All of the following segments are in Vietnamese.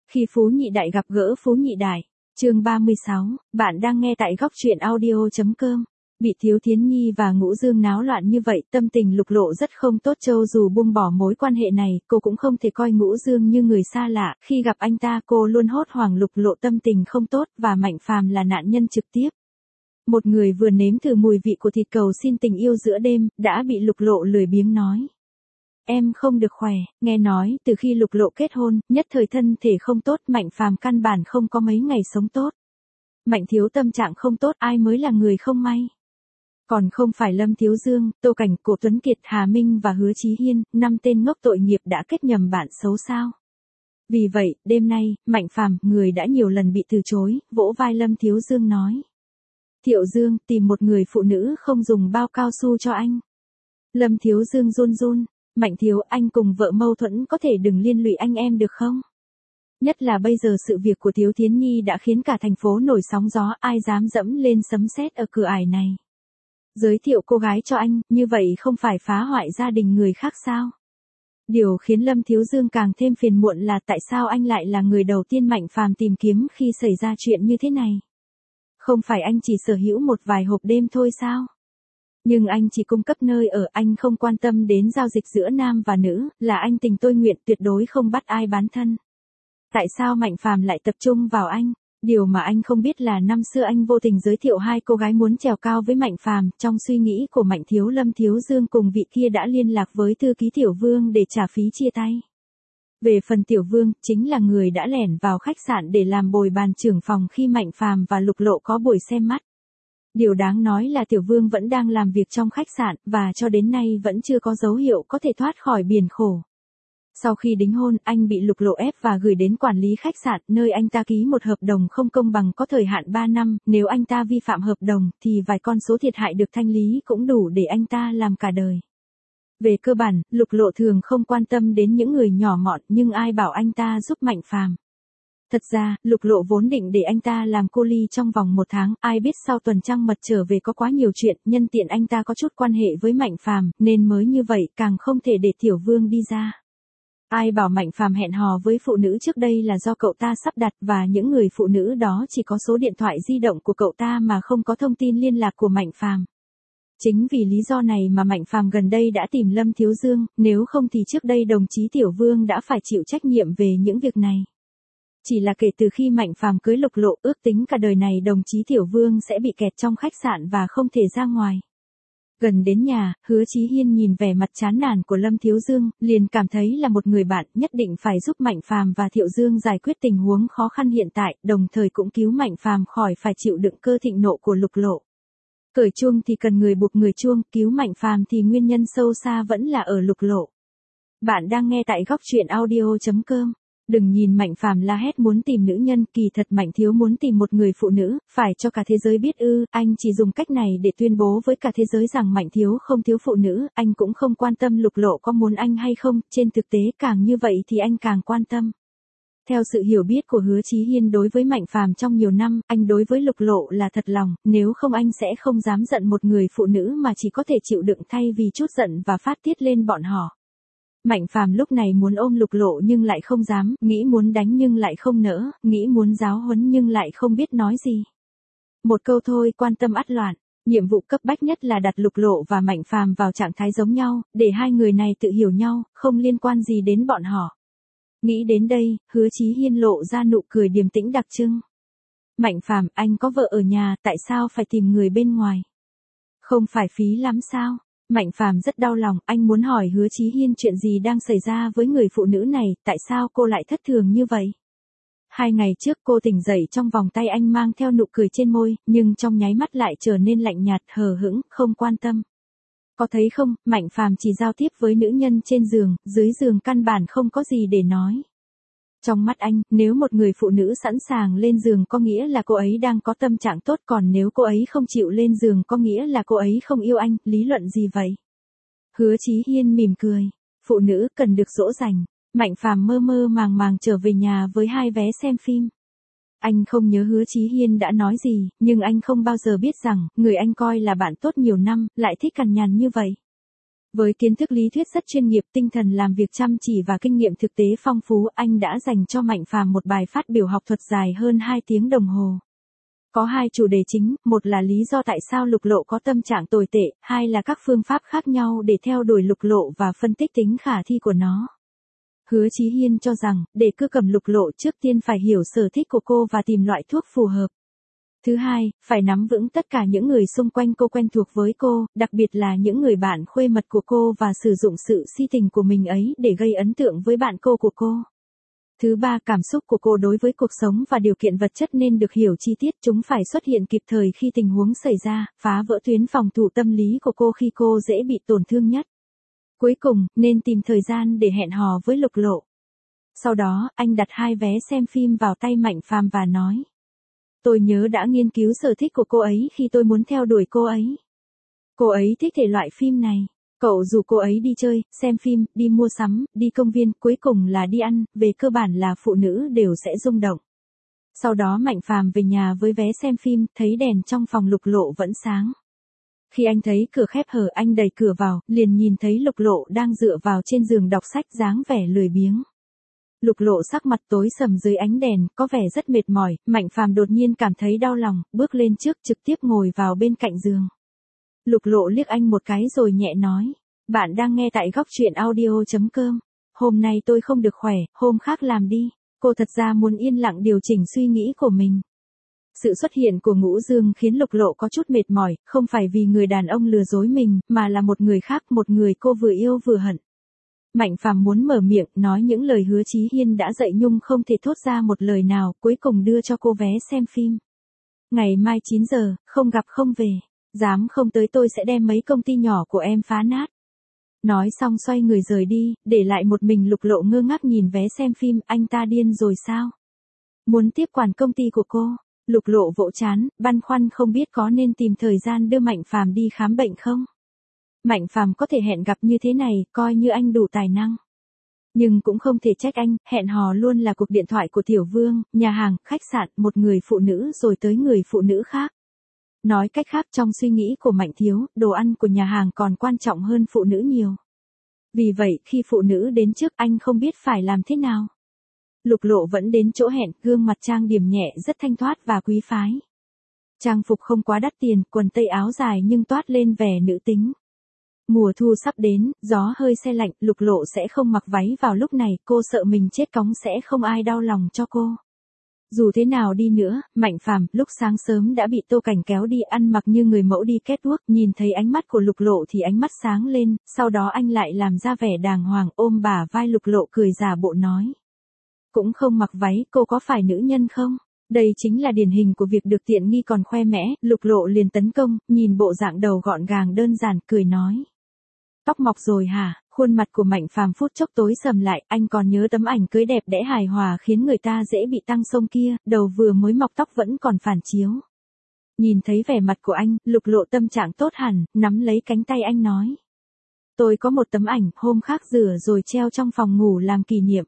Khi Phú Nhị Đại gặp gỡ Phú Nhị Đại, chương 36, bạn đang nghe tại góc truyện audio.com. Bị Thiếu Thiến Nhi và Ngũ Dương náo loạn như vậy, tâm tình Lục Lộ rất không tốt. Cho dù buông bỏ mối quan hệ này, cô cũng không thể coi Ngũ Dương như người xa lạ. Khi gặp anh ta, cô luôn hốt hoảng. Lục Lộ tâm tình không tốt và Mạnh Phàm là nạn nhân trực tiếp. Một người vừa nếm thử mùi vị của thịt cầu xin tình yêu giữa đêm, đã bị Lục Lộ lười biếng nói: "Em không được khỏe." Nghe nói, từ khi Lục Lộ kết hôn, nhất thời thân thể không tốt, Mạnh Phàm căn bản không có mấy ngày sống tốt. Mạnh thiếu tâm trạng không tốt, ai mới là người không may. Còn không phải Lâm Thiếu Dương, Tô Cảnh, Cổ Tuấn Kiệt, Hà Minh và Hứa Chí Hiên, 5 tên ngốc tội nghiệp đã kết nhầm bạn xấu sao? Vì vậy, đêm nay, Mạnh Phàm, người đã nhiều lần bị từ chối, vỗ vai Lâm Thiếu Dương nói: "Thiệu Dương, tìm một người phụ nữ không dùng bao cao su cho anh." Lâm Thiếu Dương run run: "Mạnh thiếu, anh cùng vợ mâu thuẫn, có thể đừng liên lụy anh em được không? Nhất là bây giờ sự việc của Thiếu Thiến Nhi đã khiến cả thành phố nổi sóng gió, ai dám dẫm lên sấm sét ở cửa ải này. Giới thiệu cô gái cho anh, như vậy không phải phá hoại gia đình người khác sao?" Điều khiến Lâm Thiếu Dương càng thêm phiền muộn là tại sao anh lại là người đầu tiên Mạnh Phàm tìm kiếm khi xảy ra chuyện như thế này. Không phải anh chỉ sở hữu một vài hộp đêm thôi sao? Nhưng anh chỉ cung cấp nơi ở, anh không quan tâm đến giao dịch giữa nam và nữ, là anh tình tôi nguyện, tuyệt đối không bắt ai bán thân. Tại sao Mạnh Phàm lại tập trung vào anh? Điều mà anh không biết là năm xưa anh vô tình giới thiệu 2 cô gái muốn trèo cao với Mạnh Phàm, trong suy nghĩ của Mạnh thiếu, Lâm Thiếu Dương cùng vị kia đã liên lạc với thư ký Tiểu Vương để trả phí chia tay. Về phần Tiểu Vương, chính là người đã lẻn vào khách sạn để làm bồi bàn trưởng phòng khi Mạnh Phàm và Lục Lộ có buổi xem mắt. Điều đáng nói là Tiểu Vương vẫn đang làm việc trong khách sạn, và cho đến nay vẫn chưa có dấu hiệu có thể thoát khỏi biển khổ. Sau khi đính hôn, anh bị Lục Lộ ép và gửi đến quản lý khách sạn, nơi anh ta ký một hợp đồng không công bằng có thời hạn 3 năm, nếu anh ta vi phạm hợp đồng, thì vài con số thiệt hại được thanh lý cũng đủ để anh ta làm cả đời. Về cơ bản, Lục Lộ thường không quan tâm đến những người nhỏ mọn, nhưng ai bảo anh ta giúp Mạnh Phàm. Thật ra, Lục Lộ vốn định để anh ta làm cô ly trong vòng 1 tháng, ai biết sau tuần trăng mật trở về có quá nhiều chuyện, nhân tiện anh ta có chút quan hệ với Mạnh Phàm, nên mới như vậy, càng không thể để Tiểu Vương đi ra. Ai bảo Mạnh Phàm hẹn hò với phụ nữ trước đây là do cậu ta sắp đặt, và những người phụ nữ đó chỉ có số điện thoại di động của cậu ta mà không có thông tin liên lạc của Mạnh Phàm. Chính vì lý do này mà Mạnh Phàm gần đây đã tìm Lâm Thiếu Dương, nếu không thì trước đây đồng chí Tiểu Vương đã phải chịu trách nhiệm về những việc này. Chỉ là kể từ khi Mạnh Phàm cưới Lục Lộ, ước tính cả đời này đồng chí Tiểu Vương sẽ bị kẹt trong khách sạn và không thể ra ngoài. Gần đến nhà, Hứa Chí Hiên nhìn vẻ mặt chán nản của Lâm Thiếu Dương, liền cảm thấy là một người bạn nhất định phải giúp Mạnh Phàm và Thiệu Dương giải quyết tình huống khó khăn hiện tại, đồng thời cũng cứu Mạnh Phàm khỏi phải chịu đựng cơn thịnh nộ của Lục Lộ. Cởi chuông thì cần người buộc người chuông, cứu Mạnh Phàm thì nguyên nhân sâu xa vẫn là ở Lục Lộ. Bạn đang nghe tại góc truyện audio.com. Đừng nhìn Mạnh Phàm la hét muốn tìm nữ nhân, kỳ thật Mạnh thiếu muốn tìm một người phụ nữ, phải cho cả thế giới biết ư, anh chỉ dùng cách này để tuyên bố với cả thế giới rằng Mạnh thiếu không thiếu phụ nữ, anh cũng không quan tâm Lục Lộ có muốn anh hay không, trên thực tế càng như vậy thì anh càng quan tâm. Theo sự hiểu biết của Hứa Chí Hiên đối với Mạnh Phàm trong nhiều năm, anh đối với Lục Lộ là thật lòng, nếu không anh sẽ không dám giận một người phụ nữ mà chỉ có thể chịu đựng thay vì chút giận và phát tiết lên bọn họ. Mạnh Phàm lúc này muốn ôm Lục Lộ nhưng lại không dám, nghĩ muốn đánh nhưng lại không nỡ, nghĩ muốn giáo huấn nhưng lại không biết nói gì. Một câu thôi, quan tâm ắt loạn. Nhiệm vụ cấp bách nhất là đặt Lục Lộ và Mạnh Phàm vào trạng thái giống nhau, để hai người này tự hiểu nhau, không liên quan gì đến bọn họ. Nghĩ đến đây, Hứa Chí Hiên lộ ra nụ cười điềm tĩnh đặc trưng. Mạnh Phàm, anh có vợ ở nhà, tại sao phải tìm người bên ngoài? Không phải phí lắm sao? Mạnh Phàm rất đau lòng, anh muốn hỏi Hứa Chí Hiên chuyện gì đang xảy ra với người phụ nữ này, tại sao cô lại thất thường như vậy? 2 ngày trước cô tỉnh dậy trong vòng tay anh mang theo nụ cười trên môi, nhưng trong nháy mắt lại trở nên lạnh nhạt, hờ hững, không quan tâm. Có thấy không, Mạnh Phàm chỉ giao tiếp với nữ nhân trên giường, dưới giường căn bản không có gì để nói. Trong mắt anh, nếu một người phụ nữ sẵn sàng lên giường có nghĩa là cô ấy đang có tâm trạng tốt, còn nếu cô ấy không chịu lên giường có nghĩa là cô ấy không yêu anh, lý luận gì vậy? Hứa Chí Hiên mỉm cười, phụ nữ cần được dỗ dành. Mạnh Phàm mơ mơ màng màng trở về nhà với 2 vé xem phim. Anh không nhớ Hứa Chí Hiên đã nói gì, nhưng anh không bao giờ biết rằng, người anh coi là bạn tốt nhiều năm, lại thích cằn nhằn như vậy. Với kiến thức lý thuyết rất chuyên nghiệp, tinh thần làm việc chăm chỉ và kinh nghiệm thực tế phong phú, anh đã dành cho Mạnh Phàm một bài phát biểu học thuật dài hơn 2 tiếng đồng hồ. Có 2 chủ đề chính, một là lý do tại sao Lục Lộ có tâm trạng tồi tệ, hai là các phương pháp khác nhau để theo đuổi Lục Lộ và phân tích tính khả thi của nó. Hứa Chí Hiên cho rằng, để cưa cầm Lục Lộ trước tiên phải hiểu sở thích của cô và tìm loại thuốc phù hợp. Thứ hai, phải nắm vững tất cả những người xung quanh cô quen thuộc với cô, đặc biệt là những người bạn khuê mật của cô và sử dụng sự si tình của mình ấy để gây ấn tượng với bạn cô của cô. Thứ ba, cảm xúc của cô đối với cuộc sống và điều kiện vật chất nên được hiểu chi tiết, chúng phải xuất hiện kịp thời khi tình huống xảy ra, phá vỡ tuyến phòng thủ tâm lý của cô khi cô dễ bị tổn thương nhất. Cuối cùng, nên tìm thời gian để hẹn hò với Lục Lộ. Sau đó, anh đặt 2 vé xem phim vào tay Mạnh Phàm và nói. Tôi nhớ đã nghiên cứu sở thích của cô ấy khi tôi muốn theo đuổi cô ấy. Cô ấy thích thể loại phim này. Cậu rủ cô ấy đi chơi, xem phim, đi mua sắm, đi công viên, cuối cùng là đi ăn, về cơ bản là phụ nữ đều sẽ rung động. Sau đó Mạnh Phàm về nhà với vé xem phim, thấy đèn trong phòng Lục Lộ vẫn sáng. Khi anh thấy cửa khép hở, anh đẩy cửa vào, liền nhìn thấy Lục Lộ đang dựa vào trên giường đọc sách dáng vẻ lười biếng. Lục Lộ sắc mặt tối sầm dưới ánh đèn, có vẻ rất mệt mỏi, Mạnh Phàm đột nhiên cảm thấy đau lòng, bước lên trước trực tiếp ngồi vào bên cạnh giường. Lục Lộ liếc anh một cái rồi nhẹ nói, bạn đang nghe tại góc truyện audio.com. Hôm nay tôi không được khỏe, hôm khác làm đi. Cô thật ra muốn yên lặng điều chỉnh suy nghĩ của mình. Sự xuất hiện của Ngũ Dương khiến Lục Lộ có chút mệt mỏi, không phải vì người đàn ông lừa dối mình, mà là một người khác, một người cô vừa yêu vừa hận. Mạnh Phàm muốn mở miệng, nói những lời Hứa Chí Hiên đã dạy nhưng không thể thốt ra một lời nào, cuối cùng đưa cho cô vé xem phim. Ngày mai 9 giờ, không gặp không về. Dám không tới tôi sẽ đem mấy công ty nhỏ của em phá nát. Nói xong xoay người rời đi, để lại một mình Lục Lộ ngơ ngác nhìn vé xem phim, anh ta điên rồi sao? Muốn tiếp quản công ty của cô? Lục Lộ vỗ trán, băn khoăn không biết có nên tìm thời gian đưa Mạnh Phàm đi khám bệnh không? Mạnh Phàm có thể hẹn gặp như thế này, coi như anh đủ tài năng. Nhưng cũng không thể trách anh, hẹn hò luôn là cuộc điện thoại của Tiểu Vương, nhà hàng, khách sạn, một người phụ nữ rồi tới người phụ nữ khác. Nói cách khác, trong suy nghĩ của Mạnh Thiếu, đồ ăn của nhà hàng còn quan trọng hơn phụ nữ nhiều. Vì vậy, khi phụ nữ đến trước, anh không biết phải làm thế nào. Lục Lộ vẫn đến chỗ hẹn, gương mặt trang điểm nhẹ rất thanh thoát và quý phái. Trang phục không quá đắt tiền, quần tây áo dài nhưng toát lên vẻ nữ tính. Mùa thu sắp đến, gió hơi se lạnh, Lục Lộ sẽ không mặc váy vào lúc này, cô sợ mình chết cóng sẽ không ai đau lòng cho cô. Dù thế nào đi nữa, Mạnh Phàm lúc sáng sớm đã bị Tô Cảnh kéo đi ăn mặc như người mẫu đi catwalk, nhìn thấy ánh mắt của Lục Lộ thì ánh mắt sáng lên, sau đó anh lại làm ra vẻ đàng hoàng ôm bả vai Lục Lộ cười giả bộ nói. Cũng không mặc váy, cô có phải nữ nhân không? Đây chính là điển hình của việc được tiện nghi còn khoe mẽ, Lục Lộ liền tấn công, nhìn bộ dạng đầu gọn gàng đơn giản, cười nói. Tóc mọc rồi hả? Khuôn mặt của Mạnh Phàm phút chốc tối sầm lại, anh còn nhớ tấm ảnh cưới đẹp đẽ hài hòa khiến người ta dễ bị tăng xông kia, đầu vừa mới mọc tóc vẫn còn phản chiếu. Nhìn thấy vẻ mặt của anh, Lục Lộ tâm trạng tốt hẳn, nắm lấy cánh tay anh nói. Tôi có một tấm ảnh, hôm khác rửa rồi treo trong phòng ngủ làm kỷ niệm.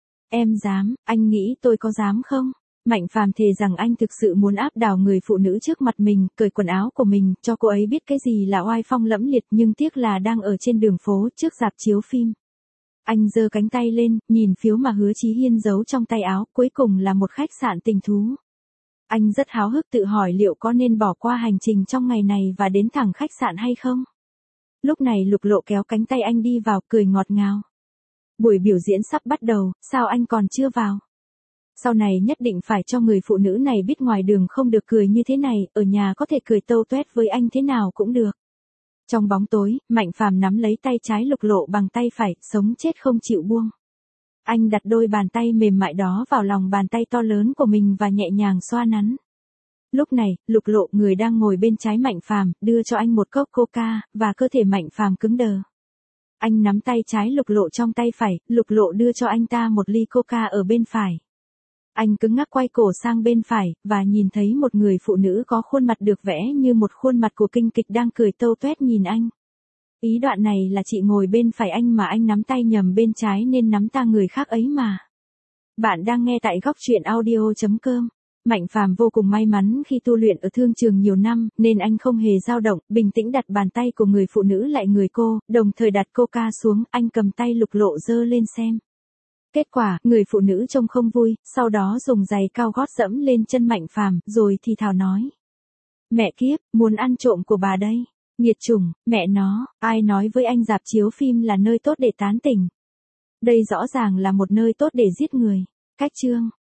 Em dám, anh nghĩ tôi có dám không? Mạnh Phàm thề rằng anh thực sự muốn áp đảo người phụ nữ trước mặt mình, cởi quần áo của mình, cho cô ấy biết cái gì là oai phong lẫm liệt, nhưng tiếc là đang ở trên đường phố, trước rạp chiếu phim. Anh giơ cánh tay lên, nhìn phiếu mà Hứa Chí Hiên giấu trong tay áo, cuối cùng là một khách sạn tình thú. Anh rất háo hức tự hỏi liệu có nên bỏ qua hành trình trong ngày này và đến thẳng khách sạn hay không? Lúc này Lục Lộ kéo cánh tay anh đi vào, cười ngọt ngào. Buổi biểu diễn sắp bắt đầu, sao anh còn chưa vào? Sau này nhất định phải cho người phụ nữ này biết ngoài đường không được cười như thế này, ở nhà có thể cười tâu tuét với anh thế nào cũng được. Trong bóng tối, Mạnh Phàm nắm lấy tay trái Lục Lộ bằng tay phải, sống chết không chịu buông. Anh đặt đôi bàn tay mềm mại đó vào lòng bàn tay to lớn của mình và nhẹ nhàng xoa nắn. Lúc này, Lục Lộ, người đang ngồi bên trái Mạnh Phàm, đưa cho anh một cốc coca, và cơ thể Mạnh Phàm cứng đờ. Anh nắm tay trái Lục Lộ trong tay phải, Lục Lộ đưa cho anh ta một ly coca ở bên phải. Anh cứng ngắc quay cổ sang bên phải, và nhìn thấy một người phụ nữ có khuôn mặt được vẽ như một khuôn mặt của kinh kịch đang cười tâu tuét nhìn anh. Ý đoạn này là chị ngồi bên phải anh mà anh nắm tay nhầm bên trái nên nắm ta người khác ấy mà. Bạn đang nghe tại góc truyện audio.com. Mạnh Phàm vô cùng may mắn khi tu luyện ở thương trường nhiều năm, nên anh không hề dao động, bình tĩnh đặt bàn tay của người phụ nữ lại người cô, đồng thời đặt coca xuống, anh cầm tay Lục Lộ giơ lên xem. Kết quả, người phụ nữ trông không vui, sau đó dùng giày cao gót dẫm lên chân Mạnh Phàm, rồi thì thào nói. Mẹ kiếp, muốn ăn trộm của bà đây. Nghiệt chủng, mẹ nó, ai nói với anh rạp chiếu phim là nơi tốt để tán tỉnh. Đây rõ ràng là một nơi tốt để giết người. Cách chương